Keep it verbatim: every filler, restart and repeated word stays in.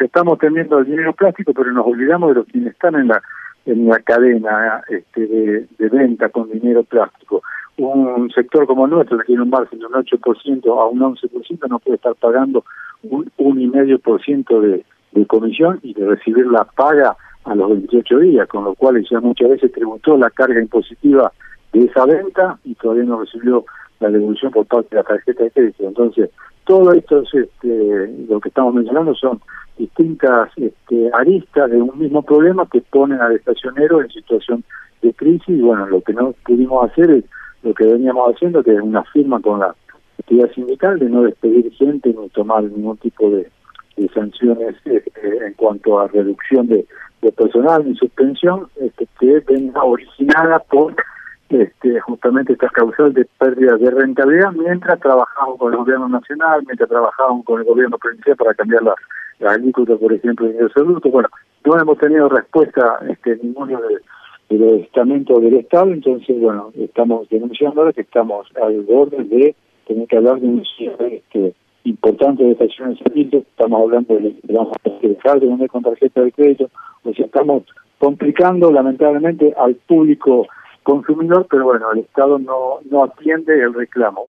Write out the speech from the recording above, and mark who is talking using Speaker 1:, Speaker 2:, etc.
Speaker 1: dice, estamos teniendo el dinero plástico, pero nos olvidamos de los que están en la en la cadena este, de, de venta con dinero plástico. Un sector como el nuestro, que tiene un margen de un ocho por ciento a un once por ciento, no puede estar pagando un uno coma cinco por ciento de, de comisión y de recibir la paga a los veintiocho días, con lo cual ya muchas veces tributó la carga impositiva de esa venta y todavía no recibió la devolución por parte de la tarjeta de crédito. Entonces, todo esto es, este, lo que estamos mencionando son distintas este, aristas de un mismo problema que ponen al estacionero en situación de crisis, y bueno, lo que no pudimos hacer es lo que veníamos haciendo, que es una firma con la actividad sindical de no despedir gente ni tomar ningún tipo de, de sanciones eh, en cuanto a reducción de, de personal ni suspensión, este, que venga originada por este, justamente esta causal de pérdida de rentabilidad, mientras trabajamos con el gobierno nacional, mientras trabajamos con el gobierno provincial para cambiar la, la alícuota, por ejemplo, de ingresos brutos. Bueno, no hemos tenido respuesta este, ninguno de de los estamentos del Estado, entonces, bueno, estamos denunciando ahora que estamos al borde de tener que hablar de un cierre este, importante de estaciones de servicio. Estamos hablando de que vamos a dejar de vender con tarjeta de crédito, o sea, estamos complicando lamentablemente al público consumidor, pero bueno, el Estado no, no atiende el reclamo.